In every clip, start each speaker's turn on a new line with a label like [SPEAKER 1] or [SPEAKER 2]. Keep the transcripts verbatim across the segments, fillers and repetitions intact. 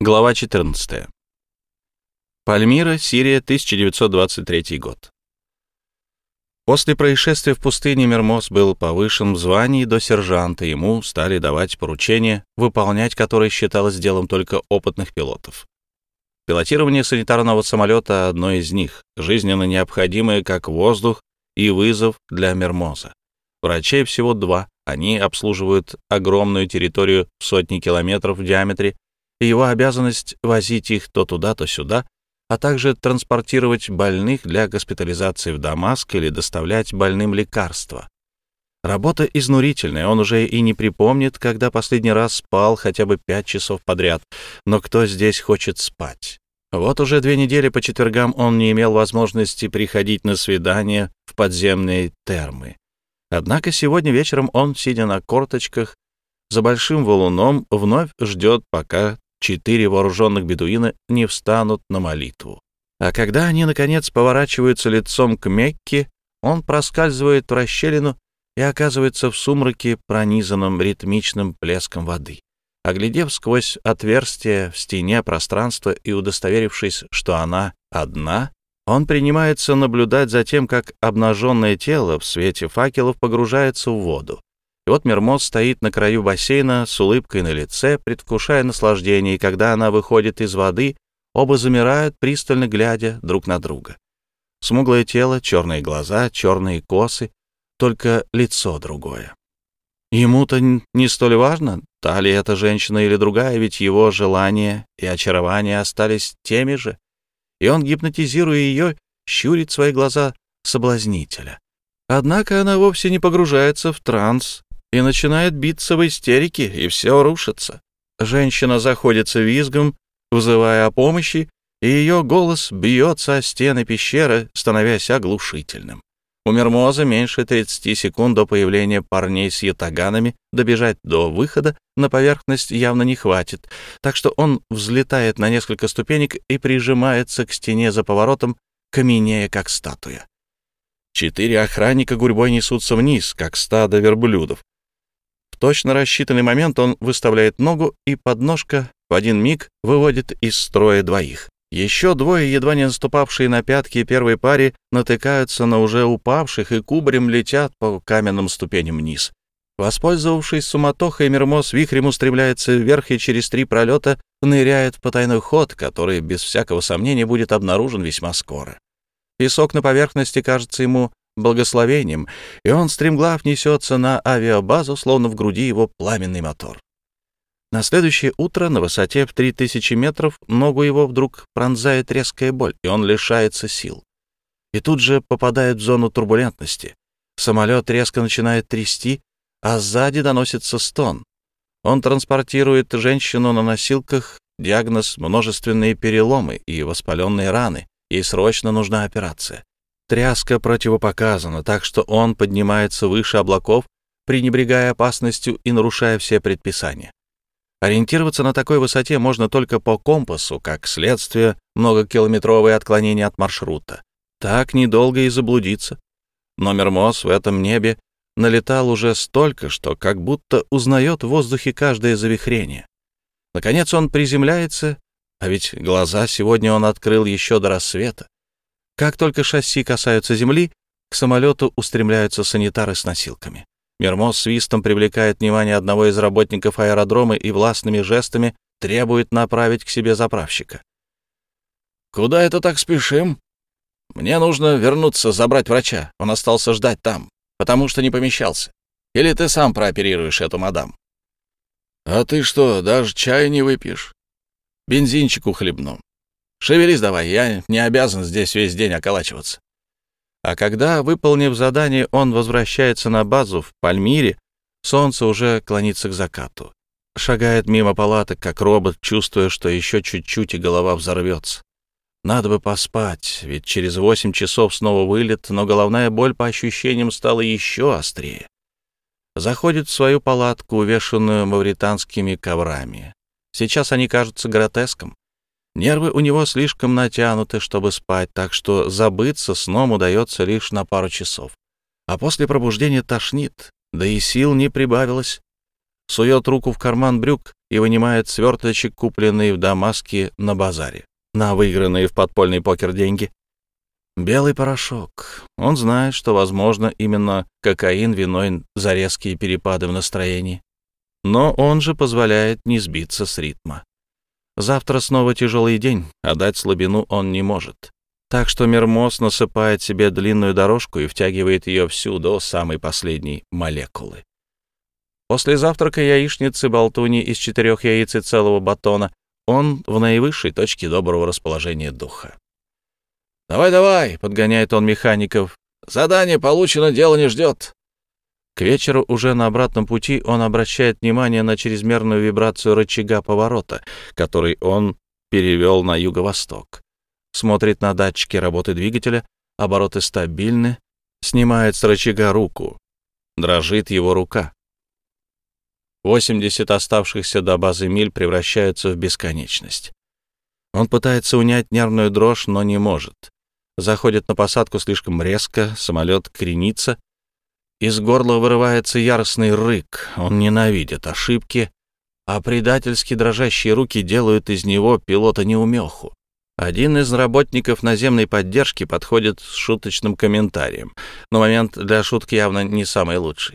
[SPEAKER 1] Глава четырнадцатая. Пальмира, Сирия, тысяча девятьсот двадцать третий год. После происшествия в пустыне Мермоз был повышен в звании до сержанта, ему стали давать поручения, выполнять которые считалось делом только опытных пилотов. Пилотирование санитарного самолета — одно из них, жизненно необходимое как воздух и вызов для Мермоза. Врачей всего два, они обслуживают огромную территорию в сотни километров в диаметре, и его обязанность возить их то туда, то сюда, а также транспортировать больных для госпитализации в Дамаск или доставлять больным лекарства. Работа изнурительная, он уже и не припомнит, когда последний раз спал хотя бы пять часов подряд, но кто здесь хочет спать? Вот уже две недели по четвергам он не имел возможности приходить на свидания в подземные термы. Однако сегодня вечером он, сидя на корточках за большим валуном, вновь ждет, пока четыре вооруженных бедуина не встанут на молитву. А когда они, наконец, поворачиваются лицом к Мекке, он проскальзывает в расщелину и оказывается в сумраке, пронизанном ритмичным плеском воды. Оглядев сквозь отверстие в стене пространство и удостоверившись, что она одна, он принимается наблюдать за тем, как обнаженное тело в свете факелов погружается в воду. И вот Мермоз стоит на краю бассейна с улыбкой на лице, предвкушая наслаждение, и когда она выходит из воды, оба замирают, пристально глядя друг на друга. Смуглое тело, черные глаза, черные косы, только лицо другое. Ему-то не столь важно, та ли эта женщина или другая, ведь его желания и очарования остались теми же, и он, гипнотизируя ее, щурит свои глаза соблазнителя. Однако она вовсе не погружается в транс и начинает биться в истерике, и все рушится. Женщина заходится визгом, вызывая о помощи, и ее голос бьется о стены пещеры, становясь оглушительным. У Мермоза меньше тридцати секунд до появления парней с ятаганами, добежать до выхода на поверхность явно не хватит, так что он взлетает на несколько ступенек и прижимается к стене за поворотом, каменея как статуя. Четыре охранника гурьбой несутся вниз, как стадо верблюдов. В точно рассчитанный момент он выставляет ногу, и подножка в один миг выводит из строя двоих. Еще двое, едва не наступавшие на пятки первой паре, натыкаются на уже упавших и кубарем летят по каменным ступеням вниз. Воспользовавшись суматохой, Мермоз вихрем устремляется вверх и через три пролета ныряет в потайной ход, который, без всякого сомнения, будет обнаружен весьма скоро. Песок на поверхности кажется ему благословением, и он стремглав несется на авиабазу, словно в груди его пламенный мотор. На следующее утро на высоте в три тысячи метров ногу его вдруг пронзает резкая боль, и он лишается сил. И тут же попадает в зону турбулентности. Самолет резко начинает трясти, а сзади доносится стон. Он транспортирует женщину на носилках, диагноз — множественные переломы и воспаленные раны. Ей срочно нужна операция. Тряска противопоказана, так что он поднимается выше облаков, пренебрегая опасностью и нарушая все предписания. Ориентироваться на такой высоте можно только по компасу, как следствие многокилометровое отклонение от маршрута. Так недолго и заблудиться. Но Мермоз в этом небе налетал уже столько, что как будто узнает в воздухе каждое завихрение. Наконец он приземляется, а ведь глаза сегодня он открыл еще до рассвета. Как только шасси касаются земли, к самолету устремляются санитары с носилками. Мермоз свистом привлекает внимание одного из работников аэродрома и властными жестами требует направить к себе заправщика. «Куда это так спешим? Мне нужно вернуться, забрать врача. Он остался ждать там, потому что не помещался. Или ты сам прооперируешь эту мадам?» «А ты что, даже чая не выпьешь?» «Бензинчику хлебну. Шевелись давай, я не обязан здесь весь день околачиваться». А когда, выполнив задание, он возвращается на базу в Пальмире, солнце уже клонится к закату. Шагает мимо палаток, как робот, чувствуя, что еще чуть-чуть и голова взорвется. Надо бы поспать, ведь через восемь часов снова вылет, но головная боль по ощущениям стала еще острее. Заходит в свою палатку, увешанную мавританскими коврами. Сейчас они кажутся гротеском. Нервы у него слишком натянуты, чтобы спать, так что забыться сном удается лишь на пару часов. А после пробуждения тошнит, да и сил не прибавилось. сует руку в карман брюк и вынимает сверточек, купленный в Дамаске на базаре, на выигранные в подпольный покер деньги. Белый порошок. Он знает, что, возможно, именно кокаин виной за резкие перепады в настроении. Но он же позволяет не сбиться с ритма. Завтра снова тяжелый день, а дать слабину он не может. Так что Мермоз насыпает себе длинную дорожку и втягивает ее всю до самой последней молекулы. После завтрака яичницы болтуни из четырех яиц и целого батона он в наивысшей точке доброго расположения духа. «Давай, давай!» — подгоняет он механиков. «Задание получено, дело не ждет». К вечеру уже на обратном пути он обращает внимание на чрезмерную вибрацию рычага поворота, который он перевел на юго-восток. Смотрит на датчики работы двигателя, обороты стабильны, снимает с рычага руку. Дрожит его рука. восемьдесят оставшихся до базы миль превращаются в бесконечность. Он пытается унять нервную дрожь, но не может. Заходит на посадку слишком резко, самолет кренится. Из горла вырывается яростный рык. Он ненавидит ошибки, а предательски дрожащие руки делают из него пилота-неумеху. Один из работников наземной поддержки подходит с шуточным комментарием, но момент для шутки явно не самый лучший.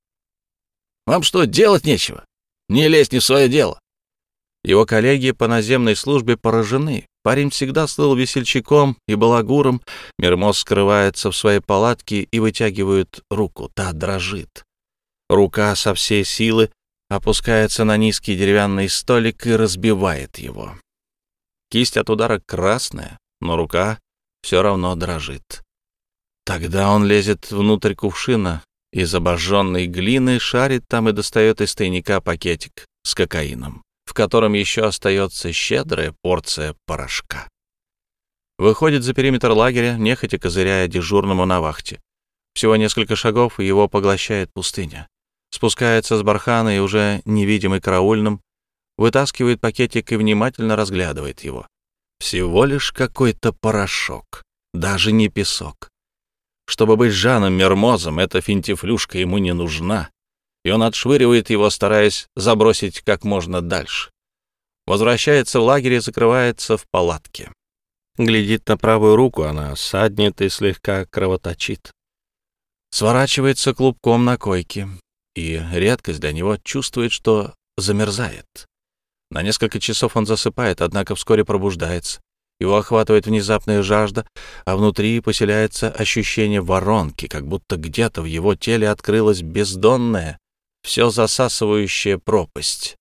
[SPEAKER 1] «Вам что, делать нечего? Не лезь не в свое дело!» Его коллеги по наземной службе поражены. Парень всегда слыл весельчаком и балагуром. Мермоз скрывается в своей палатке и вытягивает руку. Та дрожит. Рука со всей силы опускается на низкий деревянный столик и разбивает его. Кисть от удара красная, но рука все равно дрожит. Тогда он лезет внутрь кувшина из обожженной глины, шарит там и достает из тайника пакетик с кокаином, в котором еще остается щедрая порция порошка. Выходит за периметр лагеря, нехотя козыряя дежурному на вахте. Всего несколько шагов, и его поглощает пустыня. Спускается с бархана и уже невидимый караульным, вытаскивает пакетик и внимательно разглядывает его. Всего лишь какой-то порошок, даже не песок. Чтобы быть Жаном Мермозом, эта финтифлюшка ему не нужна, и он отшвыривает его, стараясь забросить как можно дальше. Возвращается в лагерь и закрывается в палатке. Глядит на правую руку, она саднет и слегка кровоточит. Сворачивается клубком на койке, и редкость для него чувствует, что замерзает. На несколько часов он засыпает, однако вскоре пробуждается. Его охватывает внезапная жажда, а внутри поселяется ощущение воронки, как будто где-то в его теле открылась бездонная, все засасывающая пропасть.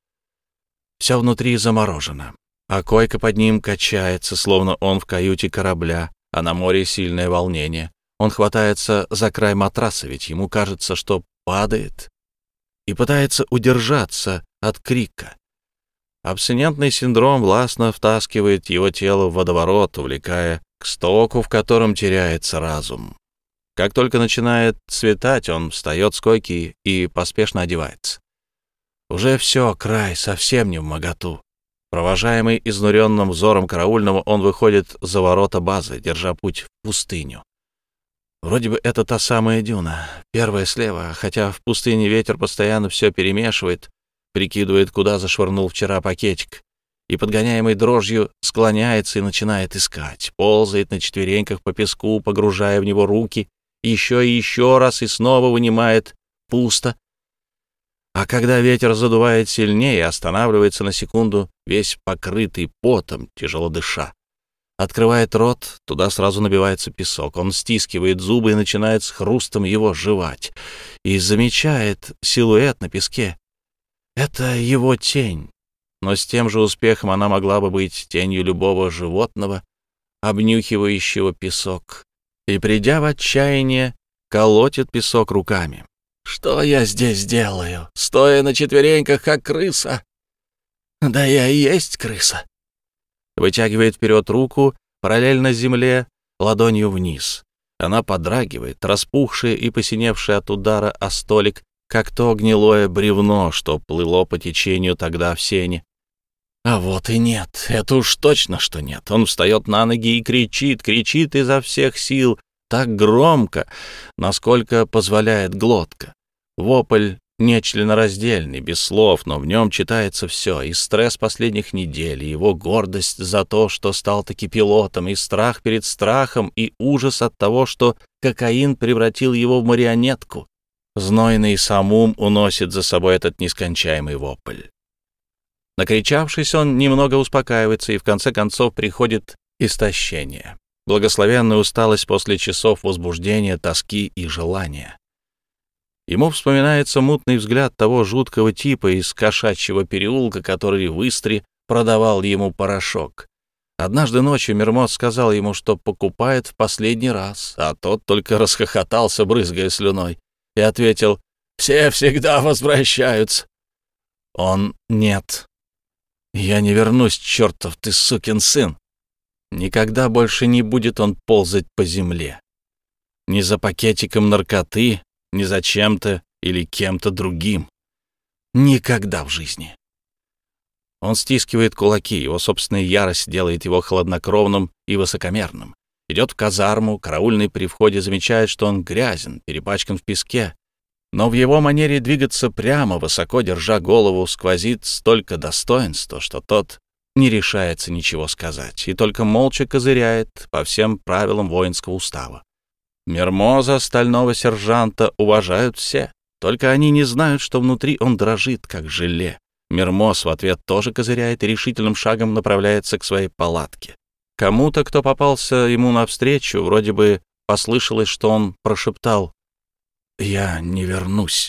[SPEAKER 1] Все внутри заморожено, а койка под ним качается, словно он в каюте корабля, а на море сильное волнение. Он хватается за край матраса, ведь ему кажется, что падает, и пытается удержаться от крика. Абстинентный синдром властно втаскивает его тело в водоворот, увлекая к стоку, в котором теряется разум. Как только начинает светать, он встает с койки и поспешно одевается. Уже все, край, совсем не вмоготу. Провожаемый изнуренным взором караульного, он выходит за ворота базы, держа путь в пустыню. Вроде бы это та самая дюна, первая слева, хотя в пустыне ветер постоянно все перемешивает, прикидывает, куда зашвырнул вчера пакетик, и, подгоняемый дрожью, склоняется и начинает искать, ползает на четвереньках по песку, погружая в него руки, еще и еще раз, и снова вынимает пусто. А когда ветер задувает сильнее, останавливается на секунду, весь покрытый потом, тяжело дыша. Открывает рот, туда сразу набивается песок. Он стискивает зубы и начинает с хрустом его жевать. И замечает силуэт на песке. Это его тень. Но с тем же успехом она могла бы быть тенью любого животного, обнюхивающего песок. И, придя в отчаяние, колотит песок руками. «Что я здесь делаю, стоя на четвереньках, как крыса? Да я и есть крыса». Вытягивает вперед руку, параллельно земле, ладонью вниз. Она подрагивает, распухшая и посиневшая от удара о столик, как то гнилое бревно, что плыло по течению тогда в сене. А вот и нет, это уж точно, что нет. Он встает на ноги и кричит, кричит изо всех сил, так громко, насколько позволяет глотка. Вопль нечленораздельный, без слов, но в нем читается все, и стресс последних недель, и его гордость за то, что стал таки пилотом, и страх перед страхом, и ужас от того, что кокаин превратил его в марионетку. Знойный самум уносит за собой этот нескончаемый вопль. Накричавшись, он немного успокаивается, и в конце концов приходит истощение, благословенная усталость после часов возбуждения, тоски и желания. Ему вспоминается мутный взгляд того жуткого типа из кошачьего переулка, который в Истре продавал ему порошок. Однажды ночью Мермоз сказал ему, что покупает в последний раз, а тот только расхохотался, брызгая слюной, и ответил: «Все всегда возвращаются». Он: «Нет, я не вернусь, чертов ты сукин сын». Никогда больше не будет он ползать по земле. Ни за пакетиком наркоты, ни за чем-то или кем-то другим. Никогда в жизни. Он стискивает кулаки, его собственная ярость делает его хладнокровным и высокомерным. Идет в казарму, караульный при входе замечает, что он грязен, перепачкан в песке. Но в его манере двигаться прямо, высоко держа голову, сквозит столько достоинства, что тот не решается ничего сказать и только молча козыряет по всем правилам воинского устава. Мермоза, стального сержанта, уважают все, только они не знают, что внутри он дрожит, как желе. Мермоз в ответ тоже козыряет и решительным шагом направляется к своей палатке. Кому-то, кто попался ему навстречу, вроде бы послышалось, что он прошептал: «Я не вернусь».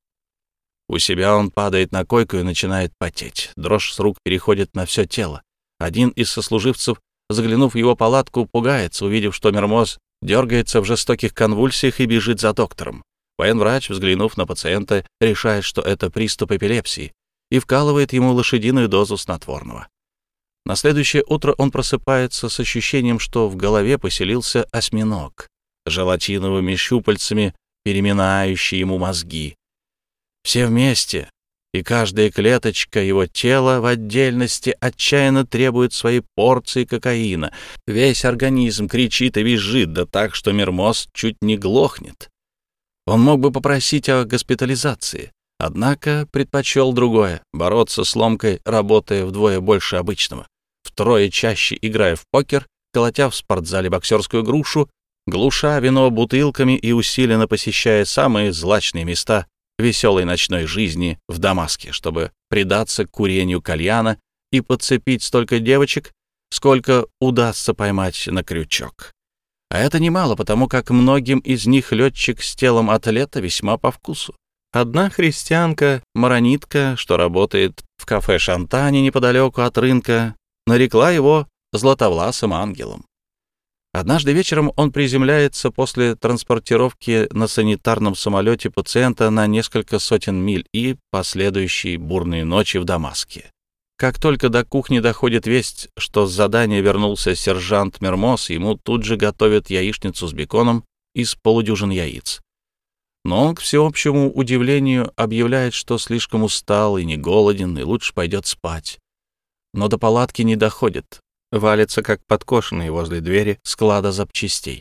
[SPEAKER 1] У себя он падает на койку и начинает потеть. Дрожь с рук переходит на все тело. Один из сослуживцев, заглянув в его палатку, пугается, увидев, что Мермоз дергается в жестоких конвульсиях и бежит за доктором. Военврач, взглянув на пациента, решает, что это приступ эпилепсии, и вкалывает ему лошадиную дозу снотворного. На следующее утро он просыпается с ощущением, что в голове поселился осьминог, желатиновыми щупальцами переминающий ему мозги. Все вместе, и каждая клеточка его тела в отдельности отчаянно требует своей порции кокаина. Весь организм кричит и визжит, да так, что Мермоз чуть не глохнет. Он мог бы попросить о госпитализации, однако предпочел другое — бороться с ломкой, работая вдвое больше обычного, втрое чаще играя в покер, колотя в спортзале боксерскую грушу, глуша вино бутылками и усиленно посещая самые злачные места веселой ночной жизни в Дамаске, чтобы предаться курению кальяна и подцепить столько девочек, сколько удастся поймать на крючок. А это немало, потому как многим из них летчик с телом атлета весьма по вкусу. Одна христианка, маронитка, что работает в кафе «Шантане» неподалеку от рынка, нарекла его златовласым ангелом. Однажды вечером он приземляется после транспортировки на санитарном самолете пациента на несколько сотен миль и последующие бурные ночи в Дамаске. Как только до кухни доходит весть, что с задания вернулся сержант Мермоз, ему тут же готовят яичницу с беконом из полудюжин яиц. Но он, к всеобщему удивлению, объявляет, что слишком устал и не голоден, и лучше пойдет спать. Но до палатки не доходит. Валится, как подкошенный возле двери склада запчастей.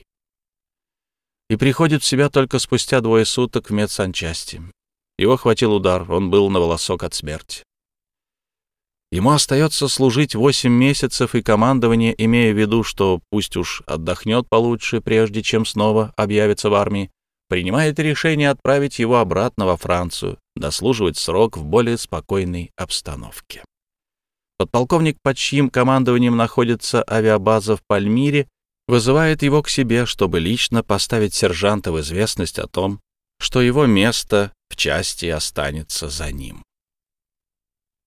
[SPEAKER 1] И приходит в себя только спустя двое суток в медсанчасти. Его хватил удар, он был на волосок от смерти. Ему остается служить восемь месяцев, и командование, имея в виду, что пусть уж отдохнет получше, прежде чем снова объявится в армии, принимает решение отправить его обратно во Францию, дослуживать срок в более спокойной обстановке. Подполковник, под чьим командованием находится авиабаза в Пальмире, вызывает его к себе, чтобы лично поставить сержанта в известность о том, что его место в части останется за ним.